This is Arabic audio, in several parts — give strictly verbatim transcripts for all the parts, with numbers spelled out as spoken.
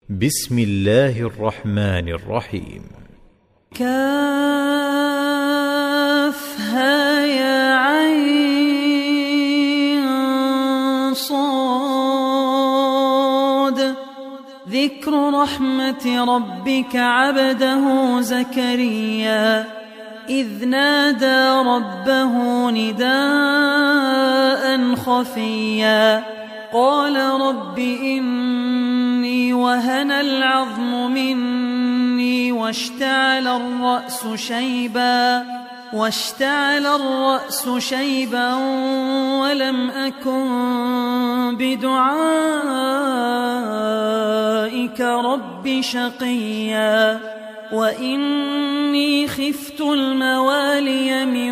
بسم الله الرحمن الرحيم. كافها يا عين صاد. ذكر رحمة ربك عبده زكريا إذ نادى ربه نداء خفيا قال رب إني وهن العظم مني واشتعل الرأس شيبا واشتعل الرأس شيبا ولم أكن بدعائك رب شقيا وإني خفت الموالي من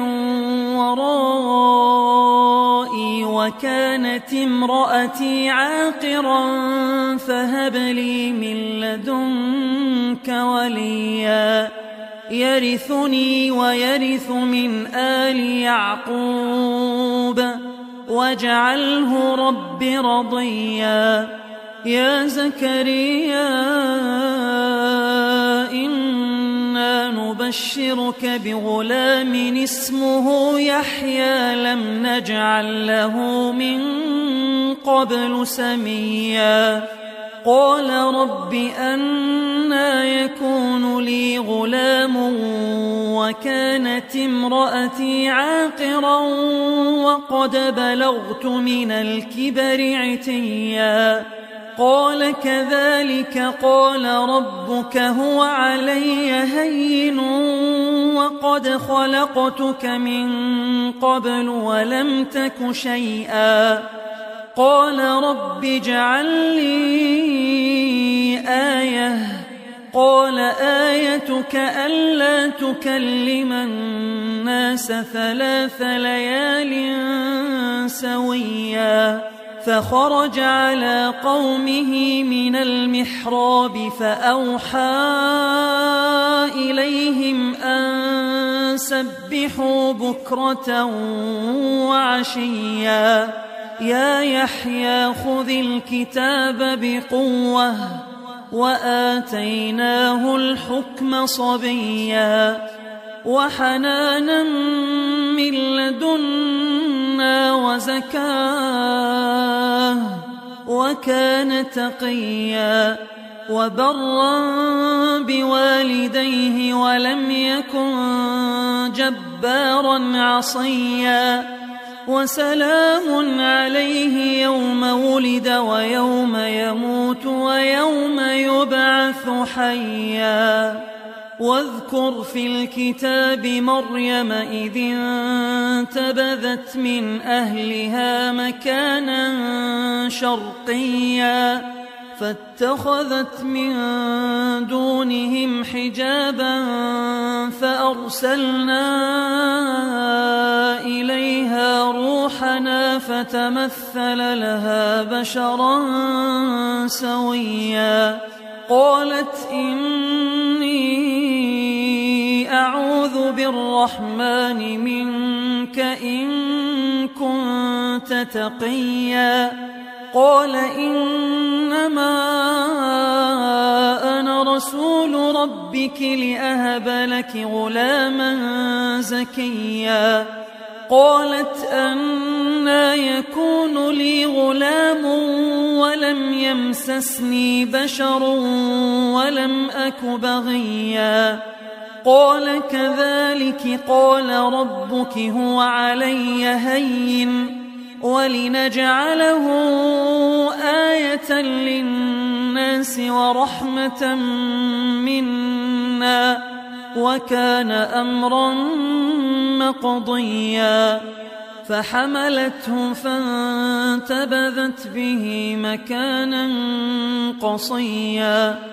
ورائي وكانت امرأتي عاقرا فهب لي من لدنك وليا يرثني ويرث من آل يعقوب واجعله رب رضيا. يا زكريا إنا نبشرك بغلام اسمه يحيى لم نجعل له من قبل سميا قال رب أنى يكون لي غلام وكانت امرأتي عاقرا وقد بلغت من الكبر عتيا قال كذلك قال ربك هو علي هين وقد خلقتك من قبل ولم تك شيئا قال رب اجعل لي آية قال آيتك ألا تكلم الناس ثلاث ليال سويا فخرج على قومه من المحراب فأوحى إليهم أن سبحوا بكرة وعشيا يا يحيى خذ الكتاب بقوة وآتيناه الحكم صبيا وحنانا من لدنا وزكاه وكان تقيا وبرا بوالديه ولم يكن جبارا عصيا وسلام عليه يوم ولد ويوم يموت ويوم يبعث حيا. واذكر في الكتاب مريم إذ انتبذت من أهلها مكانا شرقيا فاتخذت من دونهم حجابا فأرسلنا إليها روحنا فتمثل لها بشرا سويا قالت إني أعوذ بالرحمن منك إن كنت تقيا قال إنما أنا رسول ربك لأهب لك غلاما زكيا قالت أنى يكون لي غلام ولم يمسسني بشر ولم أك بغيا قال كذلك قال ربك هو علي هين ولنجعله آية للناس ورحمة منا وكان أمرا مقضيا فحملته فانتبذت به مكانا قصيا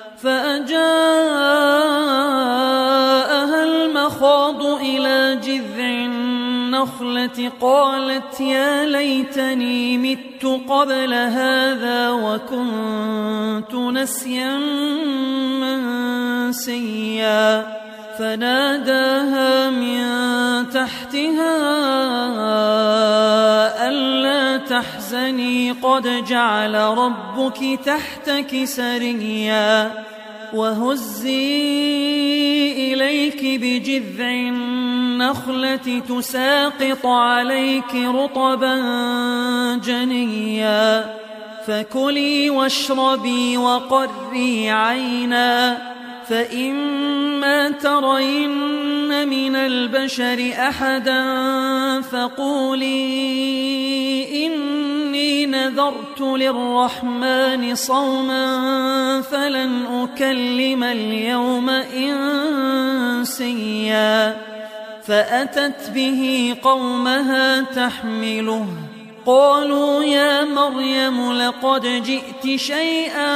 فأجاءها المخاض إلى جذع النخلة قالت يا ليتني مت قبل هذا وكنت نسيا منسيا فناداها من تحتها ألا تحزن تحزني قد جعل ربك تحتك سريا وهزي إليك بجذع النخلة تساقط عليك رطبا جنيا فكلي واشربي وقري عينا فإما ترين من البشر أحدا فقولي إني نذرت للرحمن صوما فلن أكلم اليوم إنسيا فأتت به قومها تحمله قالوا يا مريم لقد جئت شيئا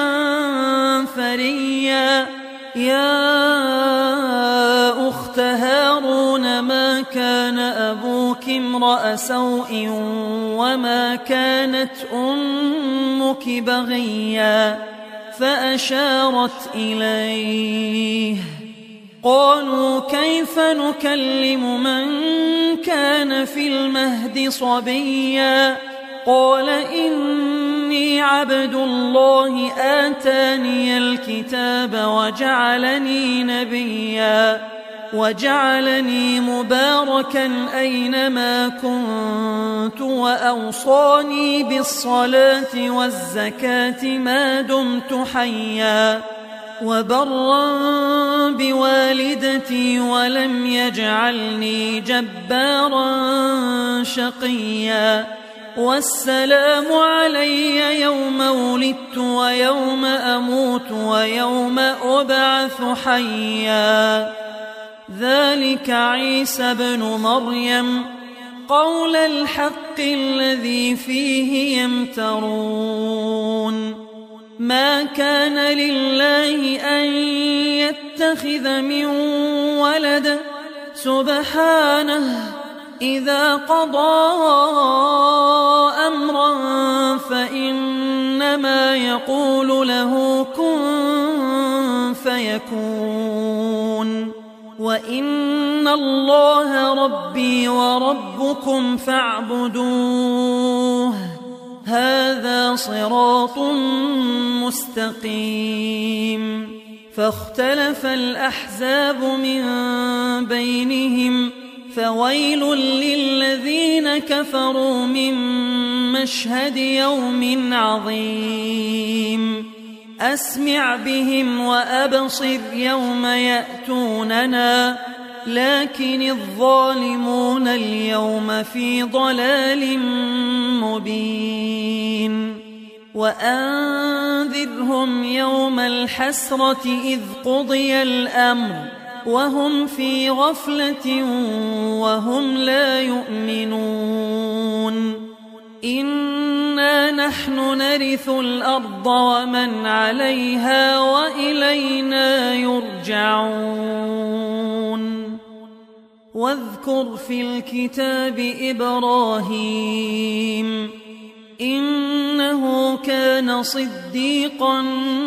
فريا يا أخت هارون ما كان أبوك امرأ سوء وما كانت أمك بغيا فأشارت إليه قالوا كيف نكلم من كان في المهد صبيا قال إني عبد الله آتاني الكتاب وجعلني نبيا وجعلني مباركا أينما كنت وأوصاني بالصلاة والزكاة ما دمت حيا وبرا بوالدتي ولم يجعلني جبارا شقيا والسلام علي يوم ولدت ويوم أموت ويوم أبعث حيا ذلك عيسى بن مريم قول الحق الذي فيه يمترون ما كان لله أن يتخذ من ولد سبحانه إذا قضى أمرا فإنما يقول له كن فيكون وإن الله ربي وربكم فاعبدوه هذا صراط مستقيم فاختلف الأحزاب من بينهم فويل للذين كفروا من مشهد يوم عظيم أسمع بهم وأبصر يوم يأتوننا لكن الظالمون اليوم في ضلال مبين وأنذرهم يوم الحسرة إذ قضي الأمر وهم في غفلة وهم لا يؤمنون إنا نحن نرث الأرض ومن عليها وإلينا يرجعون واذكر في الكتاب إبراهيم إنه كان صديقا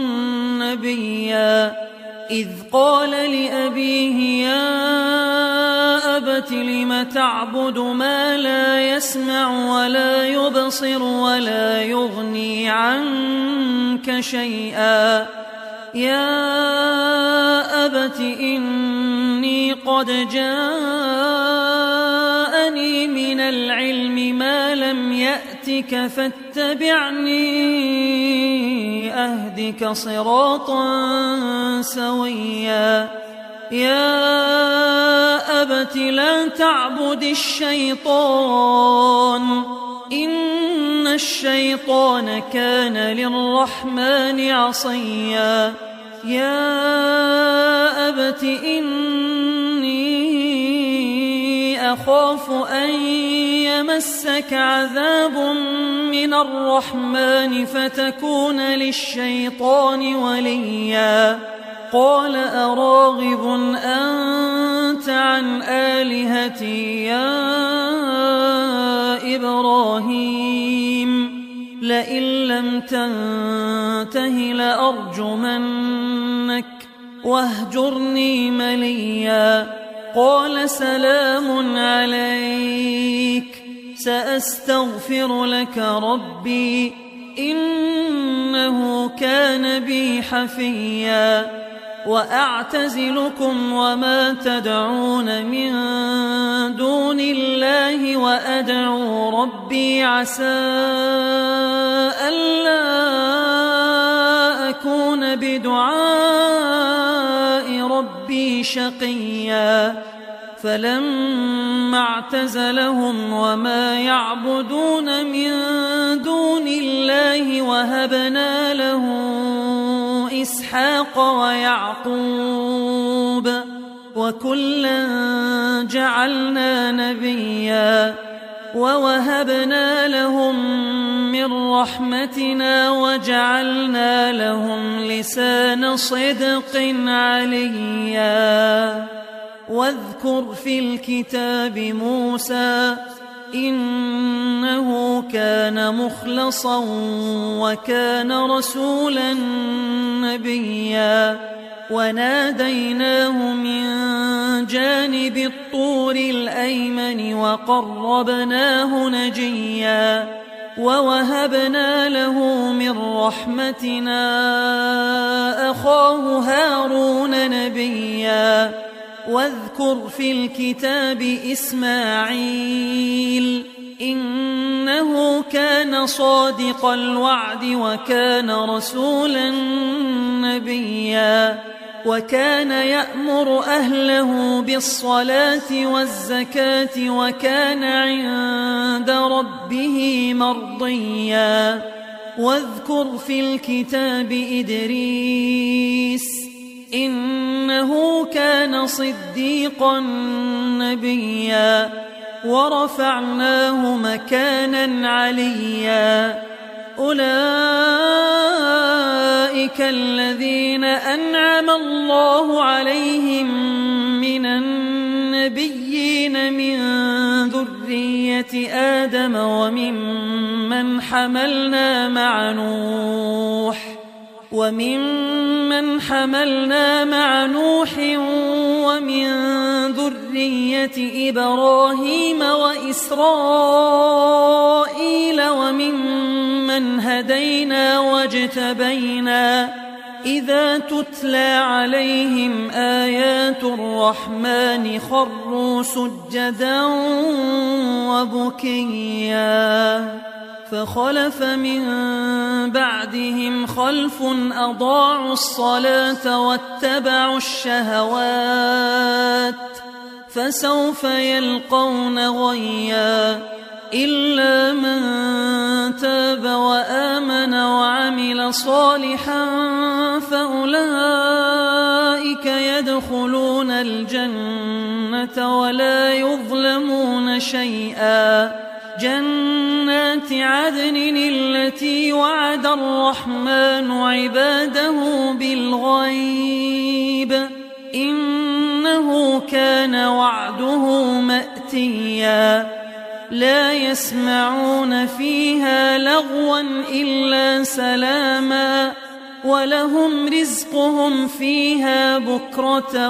نبيا إذ قال لأبيه يا أبت لم تعبد ما لا يسمع ولا يبصر ولا يغني عنك شيئا يا أبت إني قد جاءني من العلم ما لم يأتك فاتبعني أهدك صراطا سويا يا أبت لا تعبد الشيطان إن الشيطان كان للرحمن عصيا يا أبت إني أخاف أن يمسك عذاب من الرحمن فتكون للشيطان وليا قال أراغب أنت عن آلهتي يا إبراهيم لئن لم تنته لأرجمنك واهجرني مليا قال سلام عليك سأستغفر لك ربي إنه كان بي حفيا وأعتزلكم وما تدعون من دون الله وأدعو ربي عسى ألا أكون بدعاء ربي شقيا فلما اعتزلهم وما يعبدون من دون الله وهبنا له إسحاق ويعقوب وكلا جعلنا نبيا ووهبنا لهم من رحمتنا وجعلنا لهم لسان صدق عليا واذكر في الكتاب موسى إنه كان مخلصا وكان رسولا نبيا وناديناه من جانب الطور الأيمن وقربناه نجيا ووهبنا له من رحمتنا أخاه هارون نبيا واذكر في الكتاب إسماعيل إنه كان صادق الوعد وكان رسولا نبيا وكان يأمر أهله بالصلاة والزكاة وكان عند ربه مرضيا واذكر في الكتاب إدريس إنه كان صديقا نبيا ورفعناه مكانا عليا أولئك الذين أنعم الله عليهم من النبيين من ذرية آدم وممن حملنا مع نوح وممن حملنا مع نوح ومن ذرية إبراهيم وإسرائيل وممن هدينا واجتبينا إذا تتلى عليهم آيات الرحمن خروا سجدا وبكيا فخلف من بعدهم خلف أضاعوا الصلاة واتبعوا الشهوات فسوف يلقون غيا إلا من تاب وآمن وعمل صالحا فأولئك يدخلون الجنة ولا يظلمون شيئا جنات عدن التي وعد الرحمن عباده بالغيب إنه كان وعده مأتيا لا يسمعون فيها لغوا إلا سلاما ولهم رزقهم فيها بكرة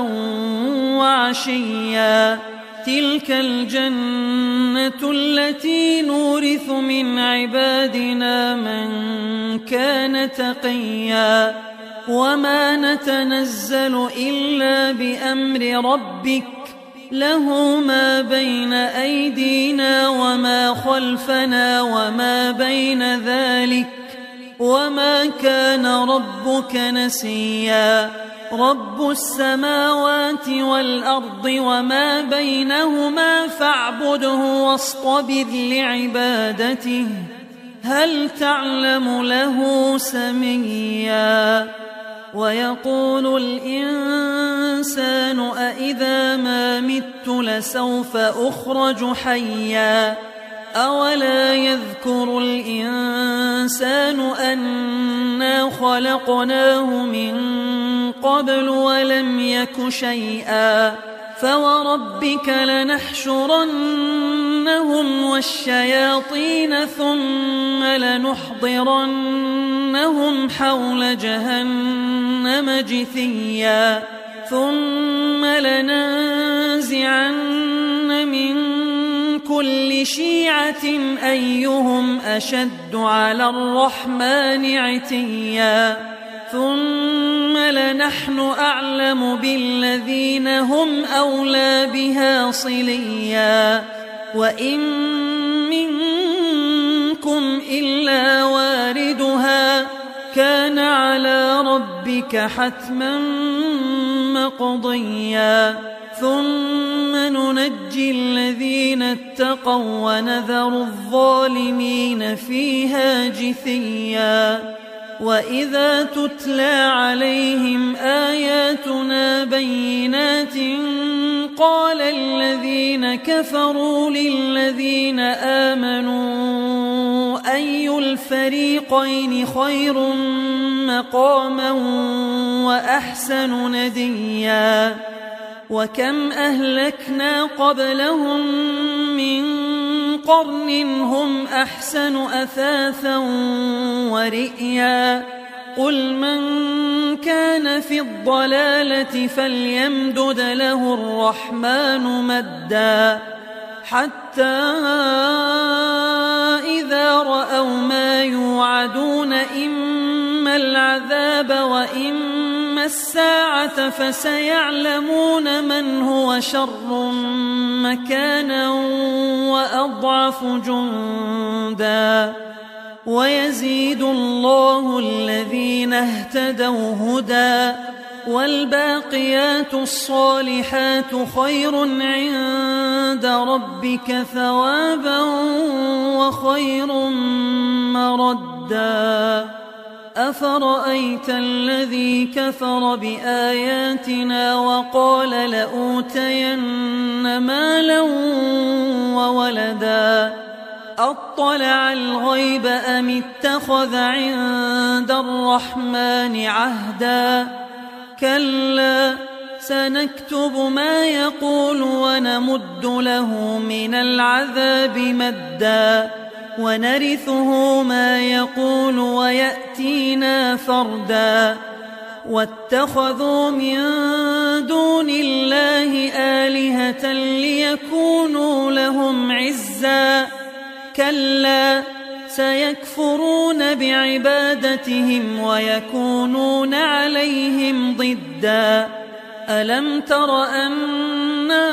وعشيا تلك الجنة التي نورث من عبادنا من كان تقيا وما نتنزل إلا بأمر ربك له ما بين أيدينا وما خلفنا وما بين ذلك وما كان ربك نسيا رب السماوات والأرض وما بينهما فاعبده واصطبر لعبادته هل تعلم له سميا ويقول الإنسان أإذا ما مت لسوف أخرج حيا أولا يذكر الإنسان أنا خلقناه من قبل ولم يك شيئا فوربك لنحشرنهم والشياطين ثم لنحضرنهم حول جهنم جثيا ثم لننزعن من كل كل شيعة أيهم أشد على الرحمن عتيا ثم لنحن أعلم بالذين هم أولى بها صليا وإن منكم إلا واردها كان على ربك حتما مقضيا ثم ننجي الذين اتقوا ونذر الظالمين فيها جثيا وإذا تتلى عليهم آياتنا بينات قال الذين كفروا للذين آمنوا أي الفريقين خير مقاما وأحسن نديا وكم أهلكنا قبلهم من قرن هم أحسن أثاثا ورئيا قل من كان في الضلالة فليمدد له الرحمن مدا حتى إذا رأوا ما يوعدون إما العذاب وإما الساعة فسيعلمون من هو شر مكانا وأضعف جندا ويزيد الله الذين اهتدوا هدى والباقيات الصالحات خير عند ربك ثوابا وخير مردا أفرأيت الذي كفر بآياتنا وقال لأوتين مالا وولدا أطلع الغيب أم اتخذ عند الرحمن عهدا كلا سنكتب ما يقول ونمد له من العذاب مدا ونرثه ما يقول ويأتينا فردا واتخذوا من دون الله آلهة ليكونوا لهم عزا كلا سيكفرون بعبادتهم ويكونون عليهم ضدا ألم تر أنا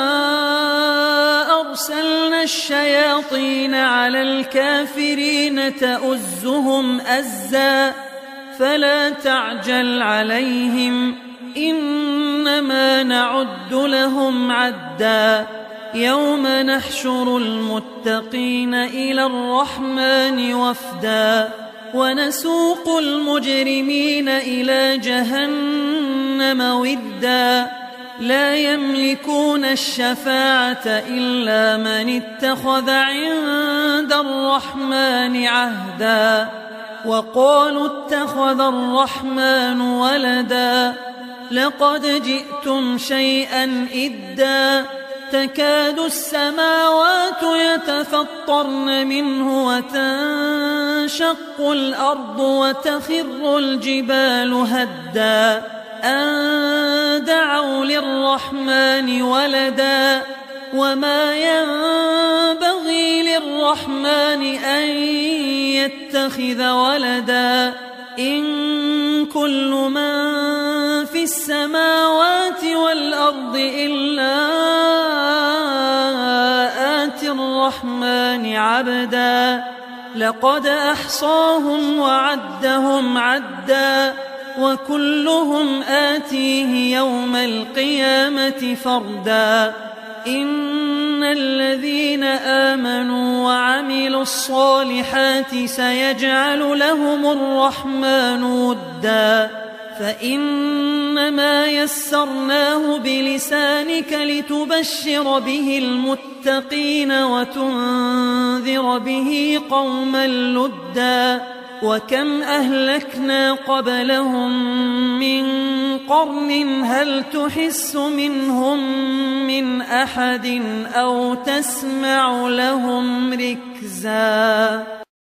أرسلنا الشياطين على الكافرين تؤزهم أزا فلا تعجل عليهم إنما نعد لهم عدا يوم نحشر المتقين إلى الرحمن وفدا ونسوق المجرمين إلى جهنم ودا لا يملكون الشفاعة إلا من اتخذ عند الرحمن عهدا وقالوا اتخذ الرحمن ولدا لقد جئتم شيئا إدا تكاد السماوات يتفطرن منه وتنشق الأرض وتخر الجبال هدا أن دعوا للرحمن ولدا وما ينبغي للرحمن أن يتخذ ولدا إن كل من في السماوات والأرض إلا آتي الرحمن عبدا لقد أحصاهم وعدهم عدا وكلهم آتيه يوم القيامة فردا إن الذين آمنوا وعملوا الصالحات سيجعل لهم الرحمن ودا فإنما يسرناه بلسانك لتبشر به المتقين وتنذر به قوما لدا وكم أهلكنا قبلهم من قرن هل تحس منهم من أحد أو تسمع لهم ركزا.